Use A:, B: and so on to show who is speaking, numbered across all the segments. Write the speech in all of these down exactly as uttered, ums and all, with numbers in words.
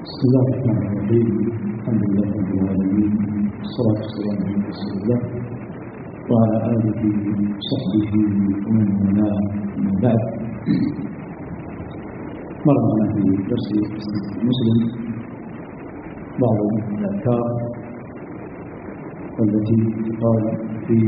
A: بسم الله الرحمن الرحيم. الحمد لله رب العالمين، والصلاة والسلام على رسول الله وعلى آله وصحبه ومن والاه، أما بعد. مر معنا في درس مسلم بعض الأذكار التي تقال في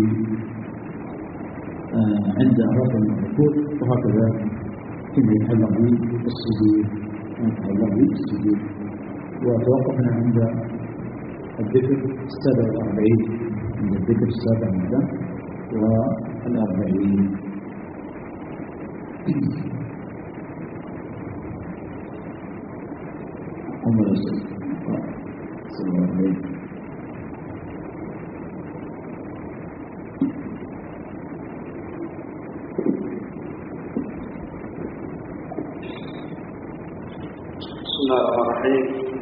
A: عند رفع الركوع، وهكذا فيما يتعلق بالسجود يتعلق بالسجود. وتوقفنا عند الذكر السابع والأربعين عند الذكر السابع والأربعين. عمر السابع والأربعين.
B: بسم الله الرحمن الرحيم.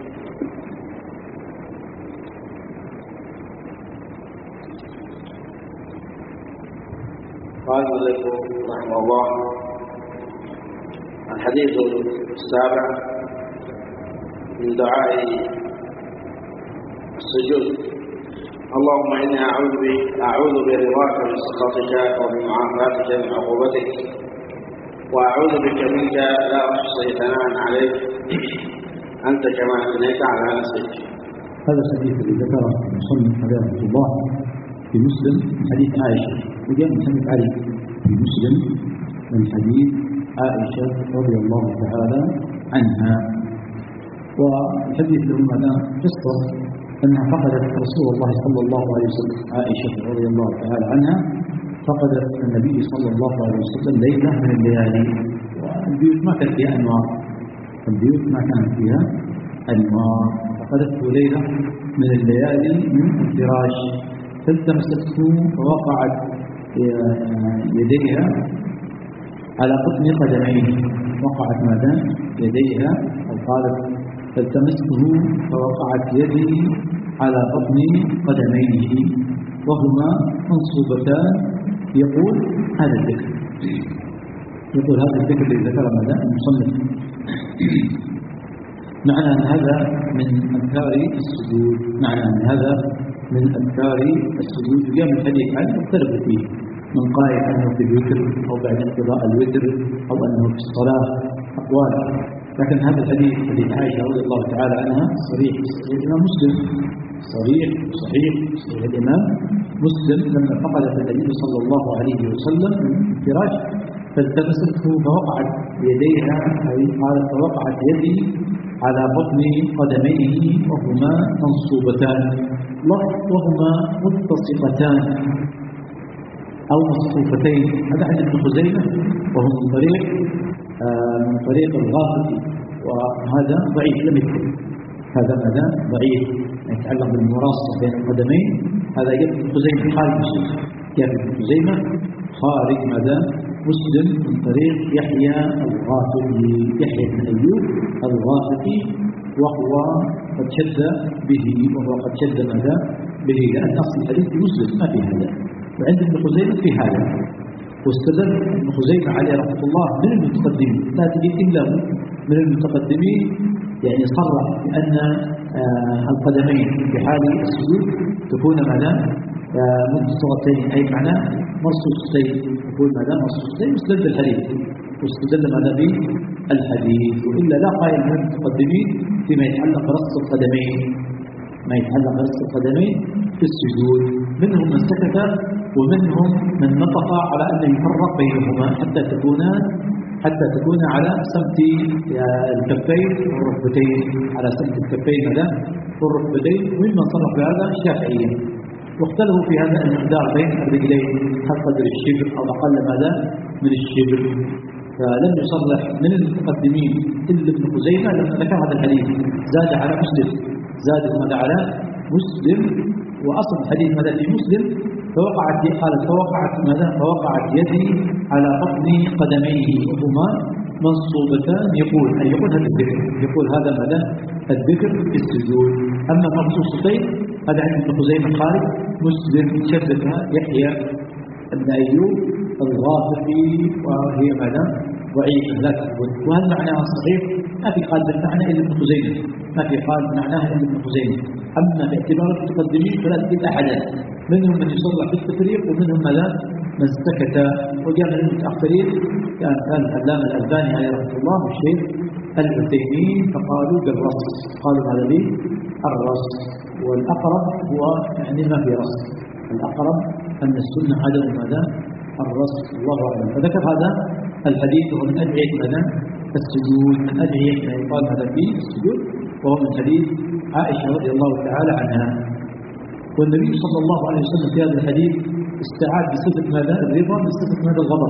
B: قال المؤلف رحمه الله: الحديث السابع من دعاء السجود: اللهم إني أعوذ أعوذ برضاك من سخطك وبمعافاتك من عقوبتك، وأعوذ بك منك لا أحصي ثناء عليك أنت كما أثنيت على نفسك.
A: هذا الحديث الذي ذكره المصنف عليه رحمه الله في مسلم من حديث عائشة، وجاء من حديث علي في مسلم من حديث عائشة رضي الله تعالى عنها. والحديث له معنى قصة أنها فقدت رسول الله صلى الله عليه وسلم. عائشة رضي الله تعالى عنها فقدت النبي صلى الله عليه وسلم ليلة من الليالي، والبيوت ما كانت فيها أنوار، البيوت ما كانت فيها أنوار، فقدته ليلة من الليالي من الفراش، فالتمسته فوقعت يديها على قطن قدميه، وقعت ماذا؟ يديها، أو قالت فالتمسته فوقعت يدي على قطن قدميه وهما منصوبتان. يقول هذا الذكر يقول هذا الذكر الذي ذكر ماذا؟ المصنف. معنى أن هذا من أذكار السجود، معنى أن هذا من أذكار السجود. جاء من حديث عن مختلف فيه، من قائل أنه في الوتر أو بعد انقضاء الوتر أو أنه في الصلاة، أقوال. لكن هذا الحديث حديث عائشة رضي الله تعالى عنها صريح صحيح الإمام مسلم، صريح صحيح صحيح الإمام مسلم، لما فقدت النبي صلى الله عليه وسلم من الفراش فالتمسته فوقعت يديها، أي قالت فوقعت يدي على بطن قدميه وهما منصوبتان، وهما ملتصقتان أو مصفوفتين. هذا عند ابن خزيمة وهو من طريق آه من طريق الغافقي، وهذا ضعيف لم يكن هذا ماذا ضعيف يتعلق بالمراصة بين القدمين. هذا جاء ابن خزيمة خارج مسلم، جاء ابن خزيمة خارج ماذا مسلم من طريق يحيى الغافقي، يحيى بن أيوب الغافقي، وهو قد شد به وهو قد شد ماذا به، لأن أصل الحديث في مسلم ما في هذا، وعند ابن خزيمة في هذا. واستدل ابن خزيمة عليه رحمة الله من المتقدمين، لا تجد إلا من المتقدمين، يعني صرح بأن آه القدمين في حال السجود تكون ماذا آه ملتصقتين، أي معنى مرصوصتين، تكون ماذا مرصوصتين، واستدل الحديث واستدل ماذا بالحديث. وإلا لا قائل من المتقدمين فيما يتعلق برص القدمين، ما يتعلق برص القدمين في السجود. منهم من سكت ومنهم من نطق على أن يفرق بينهما حتى تكون حتى تكون على سمت الكفين والركبتين، على سمت الكفين ماذا والركبتين. وممن صرف بهذا الشافعية، واختلفوا في هذا المقدار بين الرجلين، هل قدر الشبر أو أقل ماذا من الشبر. فلم يصرح من المتقدمين إلا ابن خزيمة لما ذكر هذا الحديث، زاد على مسلم، زاد ماذا على مسلم. وأصل الحديث ماذا في مسلم؟ فوقعت قالت فوقعت ماذا فوقعت يدي على بطن قدميه وهما منصوبتان. يقول أي يقول هذا الذكر، يقول هذا ماذا الذكر في السجود. أما مخصوصتين هذا عند ابن خزيمة خالد، مسلم شددها يحيى ابن أيوب الغافقي، وهي ماذا ضعيفة لا تثبت، وهذا معناها صحيح، ما في قال بالمعنى إلا ابن خزيمة، ما في قال معناها إلا ابن خزيمة. أما باعتبار المتقدمين فلا تجد أحدا، منهم من يصرح بالتفريق ومنهم من لا من سكت. وجاء من المتأخرين كان كان العلامة الألباني عليه رحمه الله والشيخ العثيمين فقالوا بالرص، قالوا هذا لي الرص، والأقرب هو يعني ما في رص، الأقرب أن السنة عدم ماذا الرص، الله أعلم. فذكر هذا الحديث وهو من أدعية ماذا السجود، من أدعية ما يقال هذا فيه السجود، وهو من حديث عائشة رضي الله تعالى عنها. والنبي صلى الله عليه وسلم في هذا الحديث استعاد بصفة ماذا الرضا بصفة ماذا الغضب،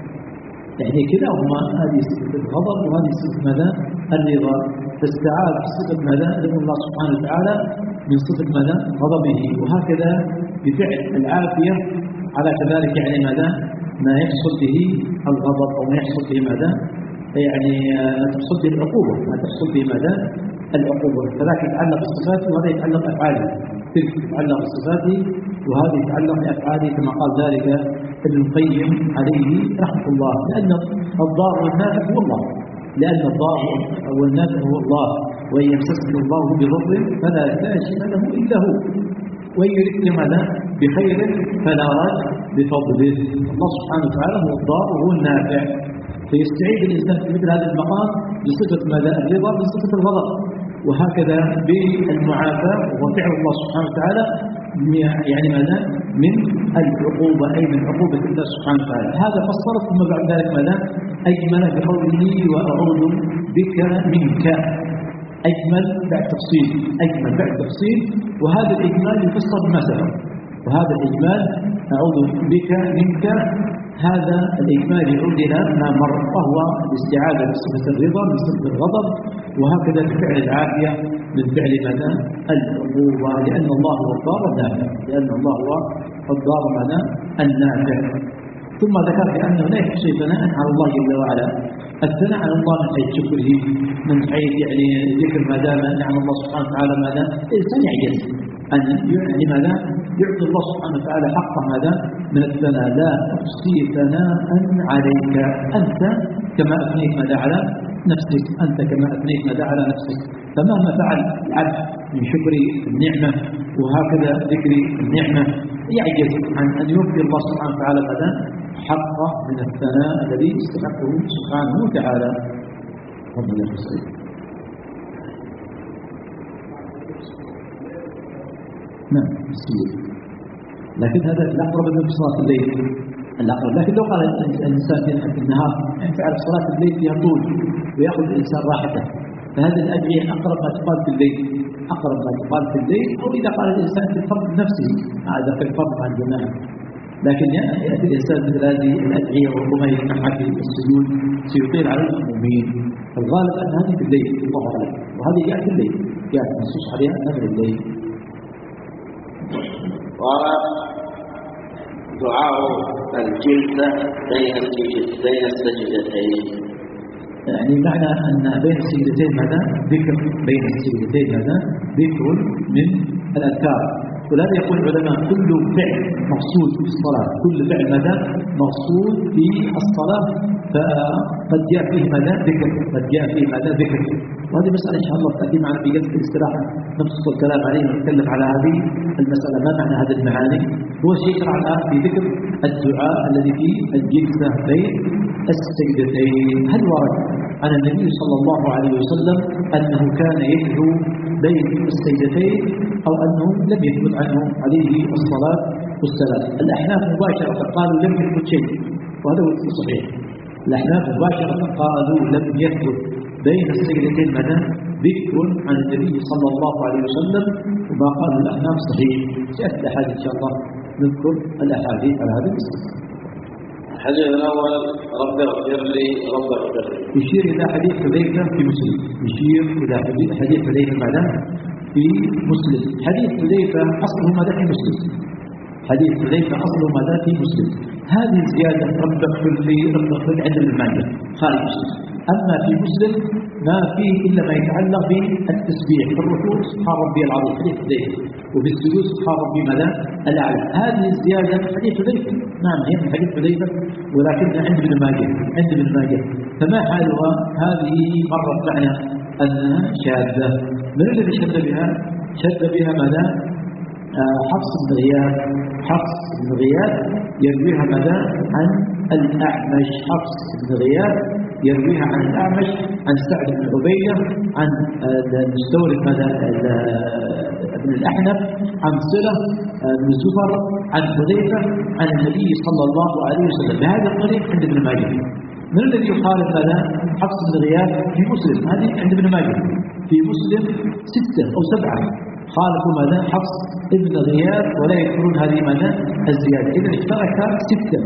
A: يعني كلاهما هذه صفة الغضب وهذه صفة ماذا الرضا، فاستعاد بصفة ماذا رضا الله سبحانه وتعالى من صفة ماذا غضبه، وهكذا بفعل العافية على كذلك يعني ماذا ما يحصل به الغضب أو ما يحصل به ماذا يعني ما تحصل به العقوبة، ما تحصل به ماذا العقوبة، فذاك يتعلق بالصفات وهذا يتعلق بأفعاله، تلك تتعلق بالصفات وهذا يتعلق بأفعاله، كما قال ذلك ابن القيم عليه رحمة الله، لأن الضار والنافع هو الله، لأن الضار والنافع هو الله، وإن يمسسك الله بضر فلا كاشف له إلا هو، وإن يردك ماذا بخير فلا راد بفضله. الله سبحانه وتعالى هو الضار وهو النافع، فيستعيد الإنسان في مثل هذا المقام بصفة ماذا الرضا بصفة الغضب، وهكذا بالمعافاة وفعل الله سبحانه وتعالى يعني ماذا من العقوبة، أي من عقوبة الله سبحانه وتعالى. هذا فسر ثم بعد ذلك ماذا أجمل بقوله وأعوذ بك منك، أجمل بعد تفصيل، أجمل بعد تفصيل، وهذا الإجمال يفسر بما سبق، وهذا الإجمال أعوذ بك منك هذا الإجمال يعود إلى ما مر، وهو الاستعاذة بصفة الرضا من صفة الغضب، وهكذا بفعل العافية من فعل ماذا العقوبة، لأن الله هو الضار النافع، لأن الله هو الضار ماذا النافع. ثم ذكر بأنه لا يحصي ثناء على الله جل وعلا، الثناء على الله من حيث شكره، من حيث يعني ذكر ما دام نعم الله سبحانه وتعالى ماذا الإنسان يعجز أن يعني ماذا يعطي الله سبحانه وتعالى حقه ماذا من الثناء، لا أحصي ثناء عليك، أنت كما أثنيت ماذا على نفسك، أنت كما أثنيت ماذا على نفسك، فمهما فعل العبد من شكر النعمة وهكذا ذكر النعمة يعجز عن أن يوفي الله سبحانه وتعالى ماذا حقه من الثناء الذي استحقه سبحانه وتعالى. ربنا يسعدك. نعم السجود، لكن هذا الأقرب من صلاة الليل الأقرب، لكن لو قال الإنسان في النهار فعل صلاة الليل فيها طول ويأخذ الإنسان راحته، فهذه الأدعية أقرب ما تقال في الليل، أقرب ما تقال في الليل، أو إذا قال الإنسان في الفرض نفسه هذا في الفرض عن الجماعة، لكن يأتي الإنسان مثل هذه الأدعية وربما يجمعها في السجود سيطيل على المؤمنين، فالغالب أن هذه في الليل الله أعلم، وهذه جاءت في الليل جاءت منصوص عليها أنها في الليل.
B: ودعاء الجلسة بين السجدتين،
A: يعني معنى أن بين السجدتين ماذا ذكر، بين السجدتين ماذا ذكر من الأذكار، ولهذا يقول العلماء كل فعل مقصود في الصلاة، كل فعل ماذا مقصود في الصلاة، فقد جاء فيه ماذا ذكر، قد جاء فيه ماذا ذكر، وهذه مسألة إن شاء الله تأتي معنا في جلسة الاستراحة نبسط الكلام عليه ونتكلم على هذه المسألة، ما معنى هذه المعاني. هو شيء على في ذكر الدعاء الذي في الجلسة بين السجدتين. هل ورد عن النبي صلى الله عليه وسلم أنه كان يدعو بين السجدتين أو أنه لم يثبت عنه عليه الصلاة والسلام؟ الأحناف مباشرة قالوا لم يثبت شيء، وهذا هو الصحيح. الأحناف مباشرة قالوا لم يثبت بين السجدتين ماذا ذكر عن النبي صلى الله عليه وسلم، وما قالوا الأحناف صحيح. سيأتي الأحاديث إن شاء الله نذكر الأحاديث على هذا المسألة.
B: الحديث الأول رب اغفر لي رب اغفر لي
A: يشير إلى حديث حذيفة في مسلم، يشير إلى حديث حذيفة ماذا في مسلم. حديث حذيفة أصله ماذا في مسلم، حديث حذيفة أصله ماذا في مسلم. هذه الزيادة رب اغفر لي رب اغفر لي عند ابن ماجه خارج مسلم، أما في مسلم ما فيه إلا ما يتعلق بالتسبيح في الركوع سبحان ربي العظيم حديث حذيفة، وفي السجود سبحان ربي ماذا الأعلى. هذه الزيادة حديث حذيفة، نعم هي من حديث حذيفة ولكنها عند ابن ماجه عند ابن ماجه. فما حالها؟ هذه مرت معنا أنها شاذة. من الذي شد بها؟ شد بها ماذا؟ آه حفص بن غياث. حفص بن غياث يرويها ماذا؟ عن الأعمش. حفص بن غياث يرويها عن الأعمش عن سعد بن عبيدة عن المستورد ماذا ابن الأحنف عن صلة بن زفر عن حذيفة عن النبي صلى الله عليه وسلم بهذا الطريق عند ابن ماجه. من الذي يخالف ماذا؟ حفص بن غياث في مسلم، هذه عند ابن ماجه في مسلم ستة أو سبعة خالفوا ماذا؟ حفص ابن غياث ولا يذكرون هذه ماذا؟ الزيادة. إذا اشترك ستة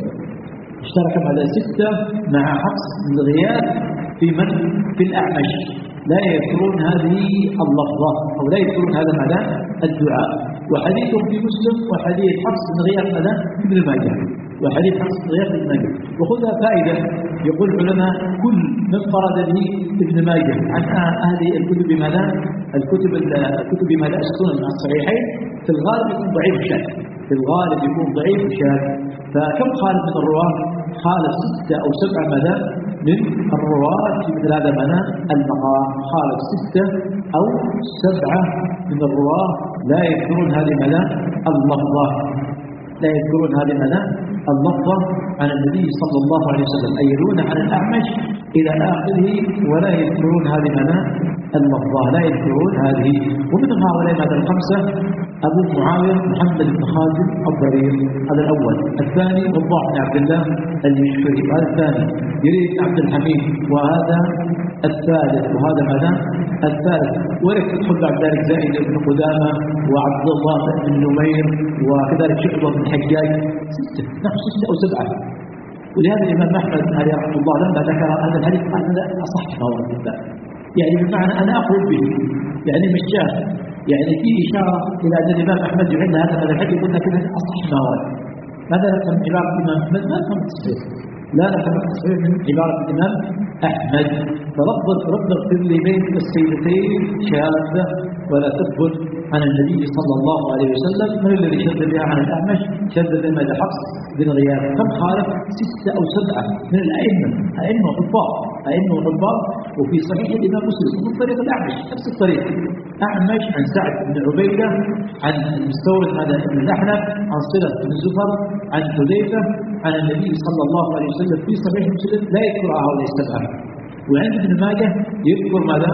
A: اشترك ماذا؟ ستة مع حفص بن غياث في من؟ في الأعمش، لا يذكرون هذه اللفظة أو لا يذكرون هذا ماذا؟ الدعاء. وحديثهم في مسلم وحديث حفص بن غياث ماذا؟ ابن ماجه، وحديث حفص بن غياث ابن ماجه. وخذها فائدة، يقول العلماء كل من فرد به ابن ماجه عن أهل الكتب ماذا؟ الكتب الكتب ماذا؟ السنن الصحيحين في الغالب يكون ضعيف شاذ، في الغالب يكون ضعيف شاذ. فكم خالف من الرواة؟ خالف ستة أو سبعة ماذا؟ من الرواة في مثل هذا ماذا؟ المقام. خالف ستة أو سبعة من الرواة لا يذكرون هذه ماذا؟ اللفظة، لا يذكرون هذه ماذا؟ اللفظة عن النبي صلى الله عليه وسلم، أي يروون عن الأعمش إلى آخره ولا يذكرون هذه ماذا؟ اللفظة، لا يذكرون هذه. ومن هؤلاء ماذا؟ الخمسة أبو معاوية محمد بن خازم الضرير، هذا الأول. الثاني وضاح بن عبد الله المشفري، وهذا الثاني. يريد عبد الحميد، وهذا الثالث. وهذا ماذا؟ الثالث. ولك تدخل بعد ذلك زائد بن قدامة وعبد الله بن نمير وكذلك شعبة بن الحجاج، ستة، نحن ستة أو سبعة. ولهذا الإمام أحمد عليه رحمه الله لما ذكر هذا الحديث قال هذا أصح ما ورد في الباب، يعني بمعنى أنا أقول به، يعني مش جاهل، يعني في إشارة إلى أن الإمام أحمد يعد هذا هذا الحديث قلنا كذا أصح ما ورد. ماذا نفهم عبارة الإمام أحمد؟ ما نفهم التصحيح، لا نفهم التصحيح من عبارة الإمام أحمد. فلفظ رب اغفر لي بين السيدتين شاذة ولا تثبت عن النبي صلى الله عليه وسلم. من الذي شد بها عن الأعمش؟ شد بها ماذا؟ حفص بن غياث. كم خالف؟ ستة أو سبعة من الأئمة، أئمة وحفاظ، أئمة وحفاظ. وفي صحيح الإمام مسلم من طريق الأعمش نفس الطريق، أعمش عن سعد بن عبيدة عن المستورد هذا ابن الأحنف عن صلة بن زفر عن حذيفة عن النبي صلى الله عليه وسلم في صحيح مسلم لا يذكر هؤلاء السبعة. وعند ابن ماجه يذكر ماذا؟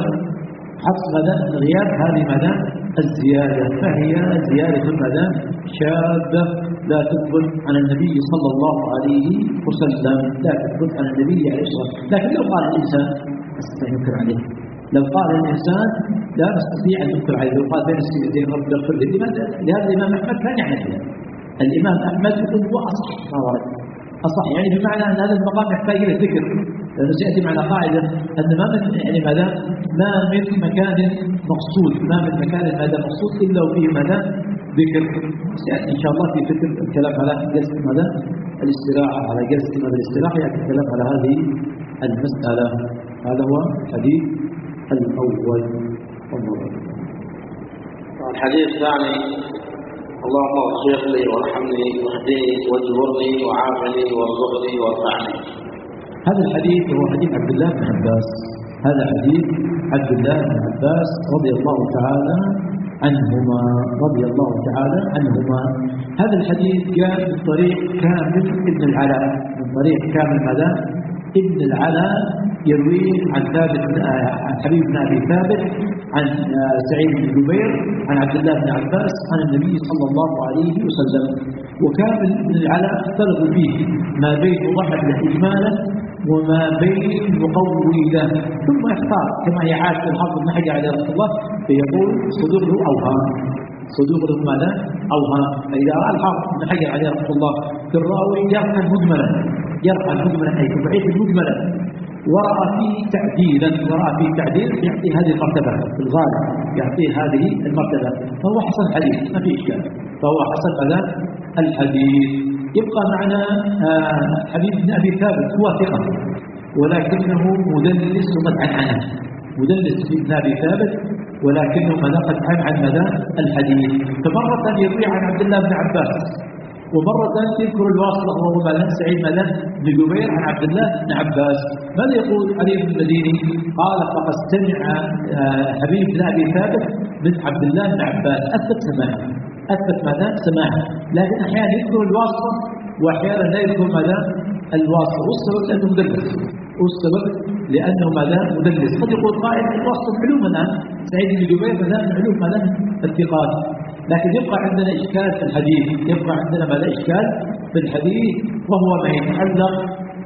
A: حفص ماذا؟ بن غياث، هذه ماذا؟ الزيادة، فهي زيادة ماذا؟ شاذة لا تثبت عن النبي صلى الله عليه وسلم، لا تثبت عن النبي عليه الصلاة والسلام. لكن لو قال الإنسان أستطيع أن ننكر عليه، لو قال الإنسان لا نستطيع أن ننكر عليه، لو قال بين السيدتين رب اغفر لي، لهذا الإمام أحمد كان يعمل كذا. الإمام أحمد يقول هو أصح ما ورد، أصح يعني بمعنى أن هذا المقام يحتاج إلى ذكر، لأنه سيأتي معنا قاعدة أن ما من يعني ماذا؟ ما من مكان مقصود، ما من مكان ماذا مقصود إلا وفيه ماذا؟ ذكر. سيأتي إن شاء الله في فكر الكلام على جلسة ماذا؟ الاستراحة، على جلسة ماذا؟ الاستراحة يأتي الكلام على هذه المسألة. هذا هو الحديث الأول.
B: الحديث الثاني: اللهم اغفر لي وارحمني واهدني واجبرني وعافني وارزقني وارفعني.
A: هذا الحديث هو حديث عبد الله بن عباس، هذا حديث عبد الله بن عباس رضي الله تعالى عنهما، رضي الله تعالى عنهما. هذا الحديث جاء من طريق كامل ابن العلاء، من طريق كامل ماذا؟ ابن العلاء يروي عن ثابت عن حبيب بن أبي ثابت عن سعيد بن جبير عن عبد الله بن عباس عن النبي صلى الله عليه وسلم. وكامل بن العلاء اختلط فيه ما بين مضحك له إجمالا وما بين مقوله، ثم يختار كما هي عادة الحافظ بن حجر عليه رحمه الله فيقول صدوره أوهام، صدوره ماذا؟ أوهام. فإذا رأى الحافظ بن حجر عليه رحمه الله في الراوي يرحل مجملا، يرحل مجملا أي ضعيف مجملا، ورأى فيه تعديلا، ورأى فيه تعديل يعطي هذه المرتبة في الغالب، يعطي هذه المرتبة، فهو حسن حديث ما في إشكال، فهو حسن ماذا؟ الحديث. يبقى معنا حبيب بن أبي ثابت هو ثقة، ولكنه مدلس وقد عنعنه، مدلس في ابن أبي ثابت ولكنه ماذا قد عن عن ماذا الحديث. فمرة يروي عن عبد الله بن عباس، ومرة يذكر الواسطة وهو ماذا سعيد ماذا بن جبير عن عبد الله بن عباس. ماذا يقول علي بن المديني؟ قال فقد سمع حبيب بن أبي ثابت من عبد الله بن عباس، أثبت سماعه، أثبت ماذا سماعه، لكن أحيانا يذكر الواسطة وأحيانا لا يذكر ماذا الواسطة، والسبب لأنه مدلس، والسبب لأنه ماذا مدلس. قد يقول قائل الواسطة معلوم الآن، سعيد بن جبير ماذا معلوم ماذا الثقات، لكن يبقى عندنا إشكال في الحديث، يبقى عندنا ماذا إشكال في الحديث، وهو ما يتعلق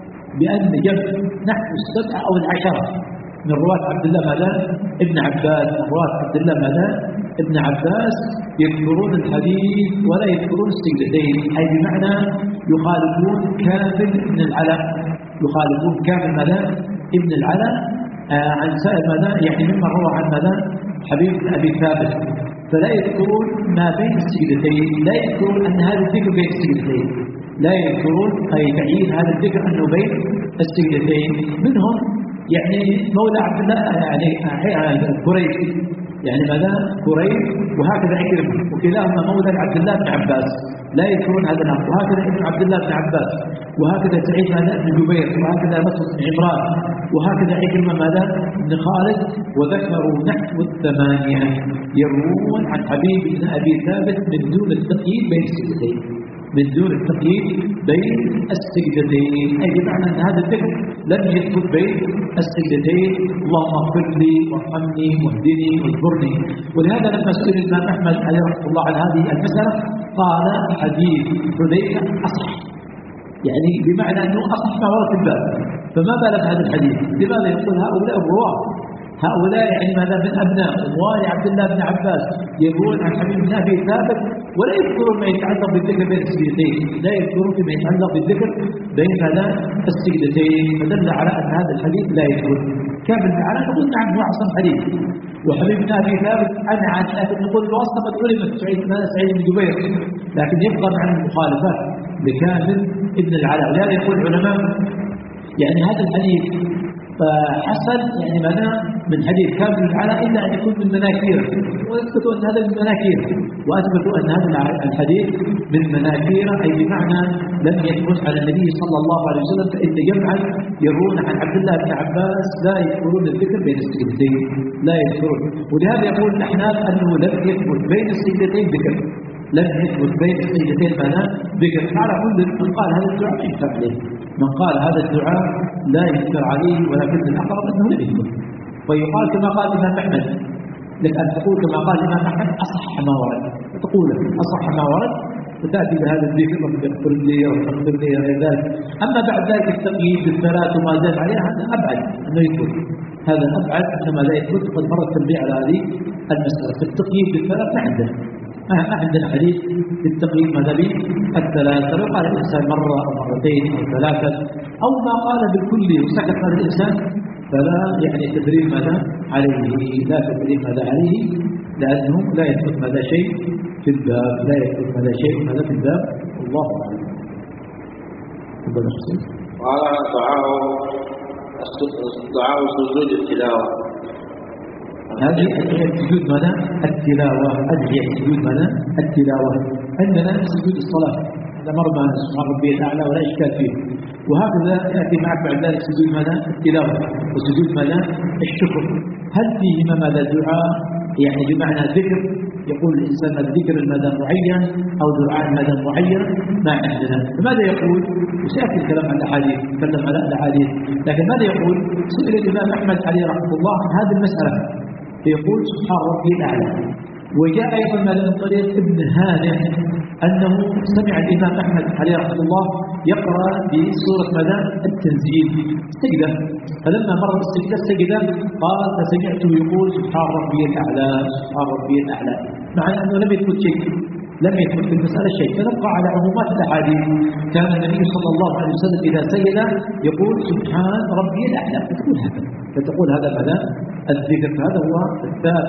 A: بأن جمع نحو السبعة أو العشرة من رواة عبد الله ماذا ابن عباس، من رواة عبد الله ماذا ابن عباس يذكرون الحديث ولا يذكرون السجدتين، أي بمعنى يخالفون كامل ابن العلاء، يخالفون كامل ماذا ابن العلاء آه عن سائر ماذا يعني مما روى عن ماذا حبيب بن أبي ثابت، فلا يذكرون ما بين السجدتين، لا يذكرون أن هذا الذكر بين السجدتين، لا يذكرون أي تعيين هذا الذكر أنه بين السجدتين. منهم يعني مولى عبد الله يعني قريب، يعني ماذا قريب، وهكذا عكرمة، وكلاهما مولى عبد الله بن عباس، لا يذكرون هذا الأمر، وهكذا ابن عبد الله بن عباس، وهكذا سعيد بن جبير، وهكذا نصر بن عمران، وهكذا عكرمة ماذا بن خالد، وذكروا نحو الثمانية يروون عن حبيب بن أبي ثابت من دون التقييد بين السجدتين، من دون التقييد بين السجدتين، أي بمعنى أن هذا الذكر لم يثبت بين السجدتين، اللهم اغفر لي وارحمني واهدني واجبرني. ولهذا لما سئل الإمام أحمد عليه رحمه الله عن هذه المسألة قال حديث حذيفة أصح، يعني بمعنى أنه أصح ما ورد في الباب، فما بالك هذا الحديث؟ لماذا يقول هؤلاء الرواة، هؤلاء يعني ماذا من أبناء أموال عبد الله بن عباس يقولون عن حبيب بن أبي ثابت ولا يذكرون ما يتعلق بالذكر بين السجدتين، لا يذكرون فيما يتعلق بالذكر بين هذا السجدتين، فدل على أن هذا الحديث لا يذكر كامل. على نقول نعم هو أحسن حديث، وحبيب بن أبي ثابت أنا عن لكن نقول الواسطة قد علمت سعيد بن سعيد بن جبير، لكن يبقى عن المخالفات لكامل ابن العلاء. ولهذا يقول العلماء يعني هذا الحديث فحسن يعني معناه من حديث كامل العلاء إلا أن يكون من مناكير، ويثبتوا أن هذا من مناكير، وأثبتوا أن هذا الحديث من مناكير، أي بمعنى لم يثبت على النبي صلى الله عليه وسلم، فإن جمعا يرون عن عبد الله بن عباس لا يذكرون الذكر بين السجدتين، لا يذكرون. ولهذا يقول الأحناف أنه لم يثبت بين السجدتين ذكر، لم يثبت بين السجدتين ماذا ذكر. على كل من قال هذا الدعاء ينفع عليه، من قال هذا الدعاء لا يذكر عليه، ولكن الأقرب أنه لم يذكر. فيقال كما قال الإمام أحمد، لك أن تقول كما قال الإمام أحمد أصح ما ورد، فتقول أصح ما ورد وتأتي بهذا الذكر رب اغفر لي واغفر لي غير ذلك. أما بعد ذلك التقييد بالثلاث وما زاد عليها هذا أبعد أنه يثبت، هذا أبعد أنما لا يثبت. قد مر التنبيه على هذه المسألة. في التقييد بالثلاث ما عندنا ما عندنا حديث في التقييد ماذا به الثلاثة، لو قال الإنسان مرة أو مرتين أو ثلاثة أو ما قال بالكل وسكت هذا الإنسان فلا يعني تدريب ماذا عليه، لا تدريب ماذا عليه، لأنه لا يثبت ماذا شيء في الباب، لا يثبت ماذا شيء ماذا في الباب. الله أعلم.
B: قال دعاء دعاء سجود التلاوة،
A: هذه أدعية سجود ماذا التلاوة، أدعية سجود ماذا التلاوة. عندنا سجود الصلاة هذا مر معنا سبحان ربي الأعلى ولا إشكال فيه، وهكذا يأتي معك بعد ذلك سجود ماذا التلاوة وسجود ماذا الشكر. هل فيهما ماذا الدعاء يعني بمعنى ذكر يقول الإنسان ذكر ماذا معين أو دعاء ماذا معين؟ ما عندنا. فماذا يقول؟ وسيأتي الكلام عن الأحاديث، نتكلم على الأحاديث، لكن ماذا يقول؟ سئل الإمام أحمد عليه رحمه الله عن هذه المسألة يقول سبحان ربي الأعلى. وجاء أيضا من طريق ابن هانئ أنه سمع الإمام أحمد عليه رحمه الله يقرأ بسورة ماذا التنزيل سجدة، فلما مر بالسجدة سجدة قال فسمعته يقول سبحان ربي الأعلى سبحان ربي الأعلى، مع أنه لم يثبت شيء، لم يثبت في المسألة شيء. فنبقى على عمومات الأحاديث. كان النبي صلى الله عليه وسلم إذا سجد يقول سبحان ربي الأعلى، فتقول هذا فتقول هذا ماذا الذكر. فهذا هو الثابت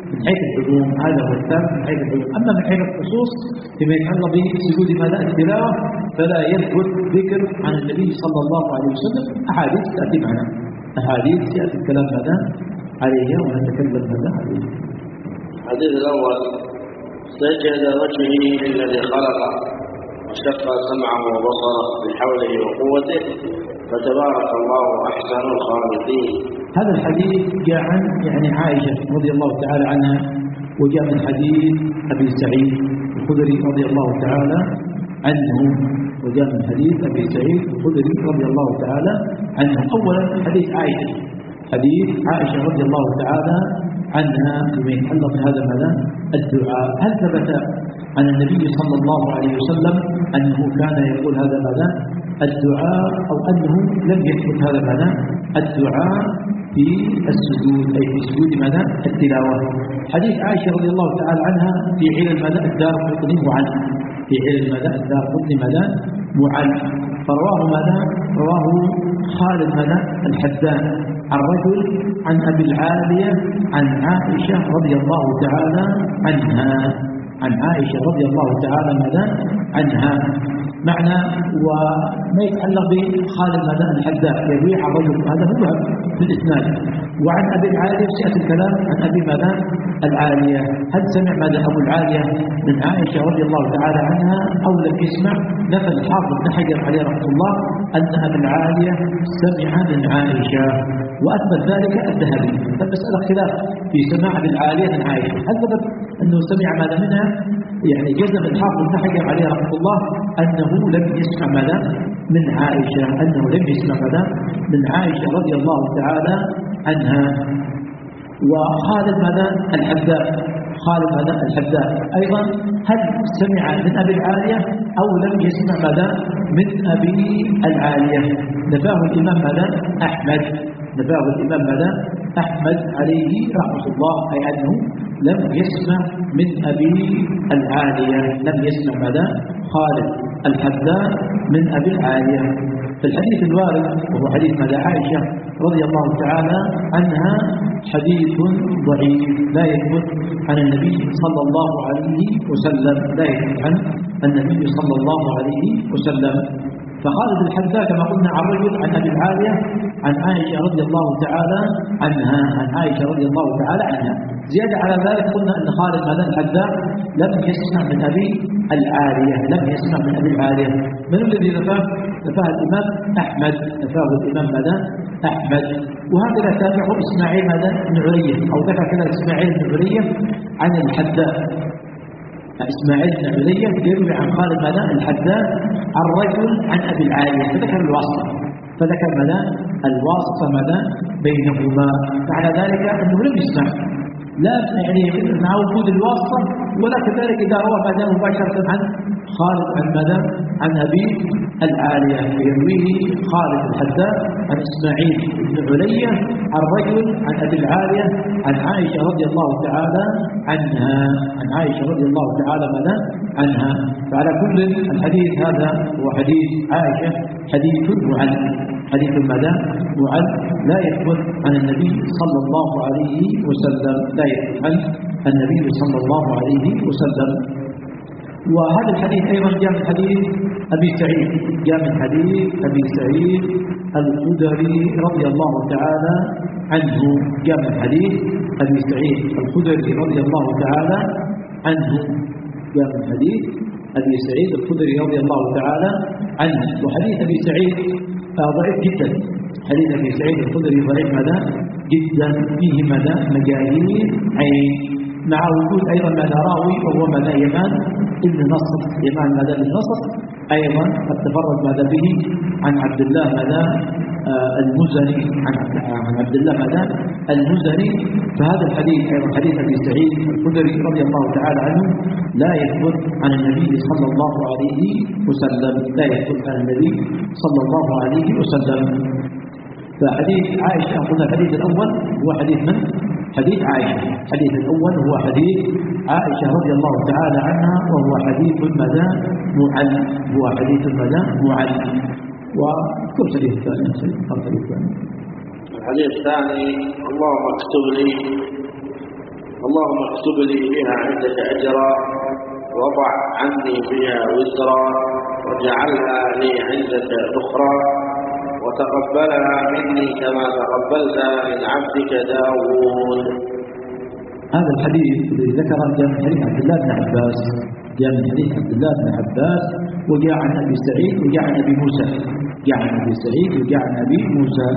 A: من حيث العموم هذا هو الثابت من حيث العموم. أما من حيث الخصوص فيما يتعلق بسجود ماذا التلاوة فلا يثبت ذكر عن النبي صلى الله عليه وسلم. أحاديث تأتي معنا أحاديث يأتي الكلام هذا عليها ونتكلم هذا عليه.
B: الحديث الأول: سجد وجهه للذي خلقه وشق سمعه وبصره بحوله وقوته فتبارك الله أحسن الخالقين.
A: هذا الحديث جاء عن يعني عائشة رضي الله تعالى عنها، وجاء من حديث أبي سعيد الخدري رضي الله تعالى عنه، وجاء من حديث أبي سعيد الخدري رضي الله تعالى عنه. أولا حديث عائشة حديث عائشة رضي الله تعالى عنها فيما يتعلق بهذا ماذا الدعاء. هل ثبت عن النبي صلى الله عليه وسلم أنه كان يقول هذا ماذا الدعاء، أو أنه لم يثبت هذا ماذا الدعاء في السجود أي في سجود ماذا التلاوة؟ حديث عائشة رضي الله تعالى عنها في علل ماذا الدارقطني وعن في علل ماذا الدارقطني ماذا وعن فرواه ماذا رواه خالد ماذا الحدان عن رجل عن أبي العالية عن عائشة رضي الله تعالى عنها عن عائشة رضي الله تعالى ماذا عنها معنى. وما يتعلق بخالد ماذا الحداء يروي عن رجل هذا هو في الإسناد. وعن أبي العالية سيأتي الكلام عن أبي ماذا العالية. هل سمع ماذا أبو العالية من عائشة رضي الله تعالى عنها أو لم يسمع؟ نفى الحافظ بن حجر عليه رحمه الله أن أبي العالية سمع من عائشة وأثبت ذلك الذهبي. فالمسألة خلاف في سماع أبي العالية من عائشة. هل ثبت أنه سمع ماذا منها؟ يعني جزم الحافظ بن حجر عليه رحمه الله أنه لم يسمع ماذا من عائشة أنه لم يسمع ماذا من عائشة رضي الله تعالى عنها. وخالد ماذا الحداء خالد ماذا الحداء أيضا هل سمع من أبي العالية أو لم يسمع ماذا من أبي العالية؟ نفاه الإمام ماذا أحمد نفاه الإمام ماذا أحمد عليه رحمه الله أي أنه لم يسمع من أبي العالية لم يسمع ماذا خالد الحداء من أبي العالية. في الحديث الوارد وهو حديث ماذا عائشة رضي الله تعالى عنها حديث ضعيف لا يثبت عن النبي صلى الله عليه وسلم لا يثبت عن النبي صلى الله عليه وسلم. فخالد الحداء كما قلنا عن رجل عن أبي العالية عن عائشة رضي الله تعالى عنها عن عائشة رضي الله تعالى عنها. زيادة على ذلك قلنا أن خالد ماذا الحداء لم يسمع من أبي العالية لم يسمع من أبي العالية. من الذي نفاه؟ نفاه الإمام أحمد نفاه الإمام ماذا أحمد. وهكذا تابعه إسماعيل ماذا بن علية أو ذكر كذا إسماعيل بن علية عن الحداء إسماعيل بن علية يروي عن خالد ماذا الحداء عن رجل عن أبي العالية فذكر الواسطة فذكر ماذا الواسطة ماذا بينهما. معنى ذلك أنه لم يسمع لا يعني مع وجود الواسطة ولا كذلك إذا روى ماذا مباشرة عن خالد عن ماذا عن أبي العالية يرويه خالد الحداء عن إسماعيل بن علية عن رجل عن أبي العالية عن عائشة رضي الله تعالى عنها عن عائشة رضي الله تعالى ماذا عنها. فعلى كل الحديث هذا هو حديث عائشة حديث وعن حديث ماذا وعن لا يثبت عن النبي صلى الله عليه وسلم لا يثبت عن النبي صلى الله عليه وسلم. وهذا الحديث أيضا جاء من حديث أبي سعيد جاء من حديث أبي سعيد الخدري رضي الله تعالى عنه جاء من حديث أبي سعيد الخدري رضي الله تعالى عنه جاء من حديث أبي سعيد الخدري رضي الله تعالى عنه. وحديث أبي سعيد ضعيف جدا حديث أبي سعيد الخدري ضعيف ماذا جدا فيه ماذا مجاهيل عين مع وجود أيضا ماذا راوي وهو ماذا يمان ابن نصر يمان ماذا بن نصر أيضا قد تفرد ماذا به عن عبد الله ماذا آه المزني عن عن عبد الله ماذا المزني. فهذا الحديث أيضا حديث أبي سعيد الخدري رضي الله تعالى عنه لا يثبت عن النبي صلى الله عليه وسلم لا يثبت عن النبي صلى الله عليه وسلم. فحديث عائشة قلنا الحديث الأول هو حديث من؟ حديث عائشة. الحديث الأول هو حديث عائشة رضي الله تعالى عنها وهو حديث ماذا معل هو حديث ماذا معل. وكل حديث ثاني الحديث الثاني
B: الحديث الثاني اللهم اكتب لي اللهم اكتب لي بها عندك أجرا وضع عني بها وزرا واجعلها لي عندك ذخرا وتقبلها مني كما تقبلت من عبدك داود.
A: هذا الحديث الذي ذكره جاء من حديث عبد الله بن عباس جاء من حديث عبد الله بن عباس وجاء عن أبي سعيد وجاء عن أبي موسى جاء عن أبي سعيد وجاء عن أبي موسى.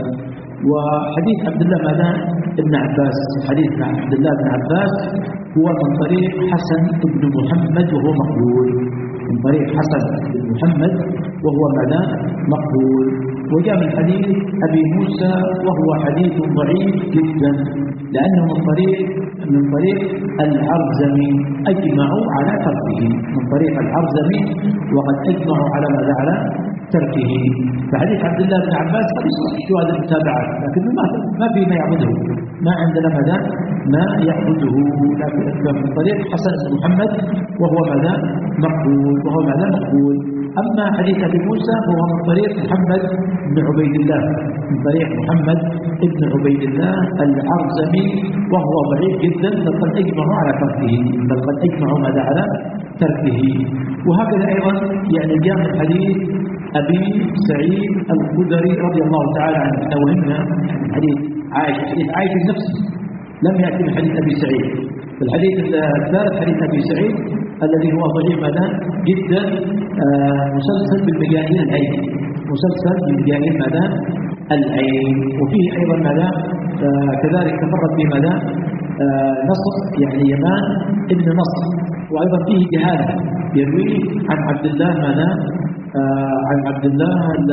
A: وحديث عبد الله بن عباس حديث عبد الله بن عباس هو من طريق حسن بن محمد وهو مقبول من طريق حسن بن محمد وهو ماذا مقبول. وجاء من حديث أبي موسى وهو حديث ضعيف جدا لأنه من طريق من طريق العرزمي أجمعوا على تركه من طريق العرزمي وقد أجمعوا على ماذا على تركه. فحديث عبد الله بن عباس قد يصلح شواهد المتابعات لكن ما ما في ما يعبده ما عندنا ماذا ما يعبده لكن من طريق حسن بن محمد وهو ماذا مقبول وهو ماذا مقبول. أما حديث أبي موسى فهو من طريق محمد بن عبيد الله من طريق محمد بن عبيد الله العرزمي وهو ضعيف جدا بل قد أجمعوا على تركه بل قد أجمعوا ماذا على تركه. وهكذا أيضا يعني جاء من حديث أبي سعيد الخدري رضي الله تعالى عنه. احنا وهمنا حديث عائشة حديث عائشة نفسه لم يأتي من حديث أبي سعيد. الحديث الثالث حديث أبي سعيد الذي هو ضعيف ماذا جدا آه مسلسل بالمجانين العين مسلسل بالمجانين ماذا العين. وفيه أيضا ماذا آه كذلك تفرد به ماذا آه نصر يعني يمان ابن نصر وأيضا فيه جهالة يروي عن عبد الله ماذا آه عن عبد الله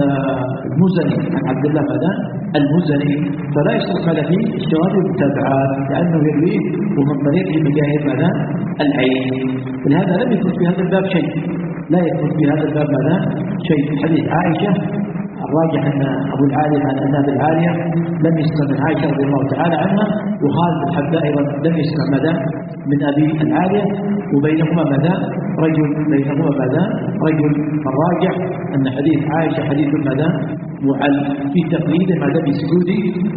A: المزني عن عبد الله ماذا المزني فلا يصلح ماذا فيه اشتراط المتابعات لأنه يروي ومن طريق مجاهد ماذا العين. ولهذا لم يكن في هذا الباب شيء لا يكون في هذا الباب ماذا شيء. حديث عائشة الراجح أن أبو العالية عن أن أبي العالية لم يسمع من عائشة رضي الله تعالى عنها وخالد الحذاء أيضا لم يسمع ماذا من أبي العالية وبينهما ماذا رجل بينهما ماذا رجل. الراجح أن حديث عائشة حديث ماذا معل في تقليد ماذا بسجود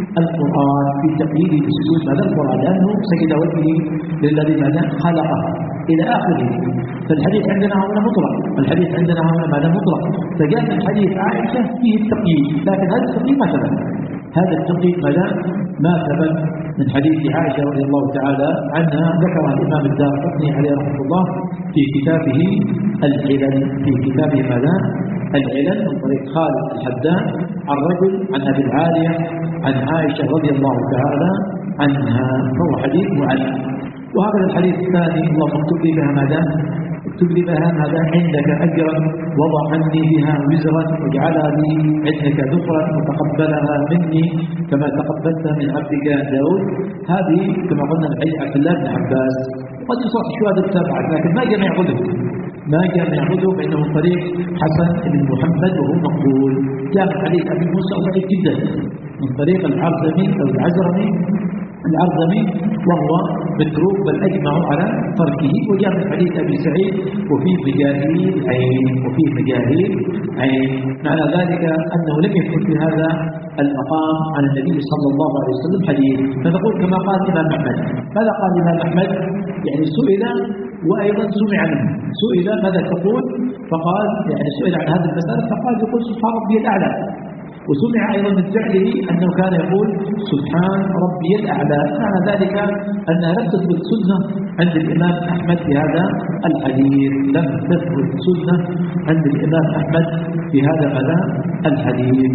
A: القرآن في تقليد بسجود ماذا القرآن لأنه سجد وجهه للذي ماذا خلقه إلى آخره. فالحديث عندنا هنا مطلق الحديث عندنا هنا ماذا مطلق. فجاء من حديث عائشة فيه التقييد لكن هذا التقييد ما ثبت هذا التقييد ماذا ما ثبت من حديث عائشة رضي الله تعالى عنها. ذكر الإمام الدارقطني عليه رحمه الله في كتابه العلل في كتابه ماذا العلل من طريق خالد الحذاء عن رجل عن أبي العالية عن عائشة رضي الله تعالى عنها فهو حديث معلق. وهذا الحديث الثاني اللهم اكتب لي بها ماذا اكتب لي بها ماذا عندك أجرا وضع عني بها وزرا واجعلها لي عندك ذكرا وتقبلها مني كما تقبلت من عبدك داود. هذه كما قلنا من حديث عبد الله بن عباس وقد يصح شواهد التابعات لكن ما جاء يعبده ما جاء يعبده فإنه من طريق حسن بن محمد وهو مقبول. جاء من حديث أبي موسى ضعيف جدا من طريق العرزمي أو العزرمي العرزمي وهو متروك بل أجمعوا على تركه. وجاء من حديث أبي سعيد وفيه مجاهيل عين وفيه مجاهيل عين. معنى ذلك أنه لم يكن في هذا المقام عن النبي صلى الله عليه وسلم حديث. فنقول كما قال الإمام أحمد. ماذا قال الإمام أحمد؟ يعني سئل وأيضا سمع منه سئل ماذا تقول فقال يعني سئل عن هذه المسألة فقال يقول سبحان ربي الأعلى. وسمع أيضا من فعله أنه كان يقول سبحان ربي الأعلى. معنى ذلك أنها لم تثبت سنة عند الإمام أحمد في هذا الحديث لم تثبت سنة عند الإمام أحمد في هذا ماذا الحديث.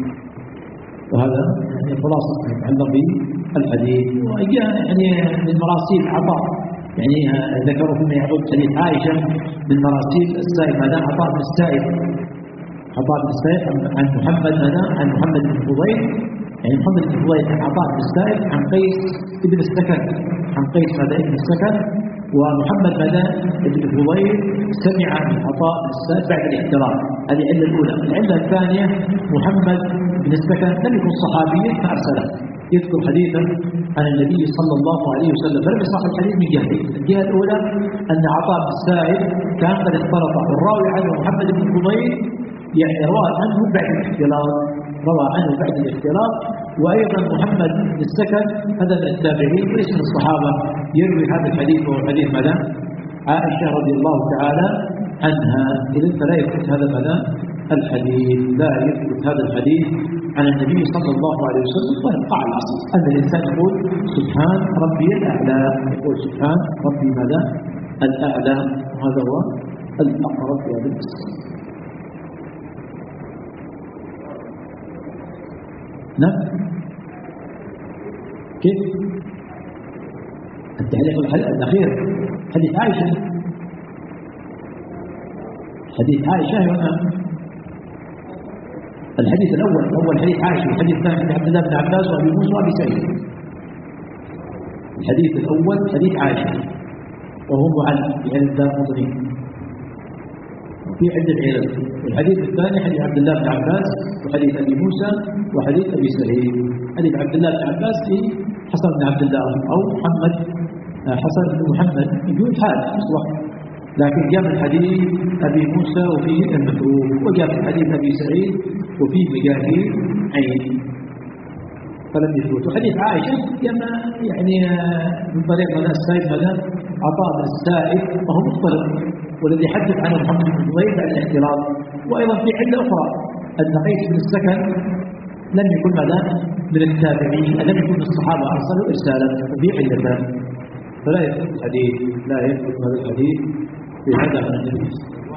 A: وهذا يعني خلاصة يتعلق بالحديث. وجاء يعني من مراسيل عطاء يعني ذكروا فيما يعود حديث عائشة من مراسيل السائب ماذا عطاء بن السائب عطاء بن السائب عن محمد ماذا عن محمد بن فضيل يعني محمد بن فضيل عن عطاء بن السائب عن قيس ابن السكن عن قيس ماذا ابن السكن. ومحمد ماذا ابن فضيل سمع من عطاء بن السائب بعد الاحترام. هذه العلة الأولى. العلة الثانية محمد بن السكن لم يكن صحابيا فأرسله يذكر حديثا عن النبي صلى الله عليه وسلم فلم يصح الحديث من جهتين. الجهة الأولى أن عطاء بن السائب كان قد اختلط والراوي عنه محمد بن فضيل يعني روى عنه بعد الاختلاط روى عنه بعد الاختلاط. وأيضا محمد بن السكن هذا من التابعين وليس من الصحابة، يروي هذا الحديث وهو حديث ماذا؟ عائشة رضي الله تعالى عنها. إذن فلا يثبت هذا ماذا؟ الحديث لا يثبت هذا الحديث عن النبي صلى الله عليه وسلم. ويبقى على الأصل أن الإنسان يقول سبحان ربي الأعلى، يقول سبحان ربي ماذا؟ الأعلى، وهذا هو الأقرب في هذا المسألة. نعم كيف؟ التعليق الأخير حديث عائشة، حديث عائشة هنا الحديث الأول أول حديث عائشة، الحديث الثاني عبد الله بن عباس وأبي موسى وأبي سعيد. الحديث الأول حديث عائشة وهو معلق يعني الدار مطنين وفي عدة علل. والحديث الثاني حديث عبد الله بن عباس وحديث أبي موسى وحديث أبي سعيد. حديث عبد الله بن عباس في حسن بن عبد الله أو محمد حسن بن محمد يقول حال مصلح، لكن جاء من حديث أبي موسى وفيه المتروك، وجاء من حديث أبي سعيد وفيه مجاهيل عين فلم يثبت. وحديث عائشة كما يعني من طريق ماذا السائب ماذا عطاء بن السائب وهو مختلف، والذي حدث عنه محمد بن ضيف عن الاختلاط. وأيضا في علة أخرى أن قيس بن السكن لم يكن ماذا من التابعين، لم يكن من الصحابة أرسلوا إرسالا، وفي علتان فلا يثبت الحديث لا يثبت هذا الحديث في هذا عن النبي.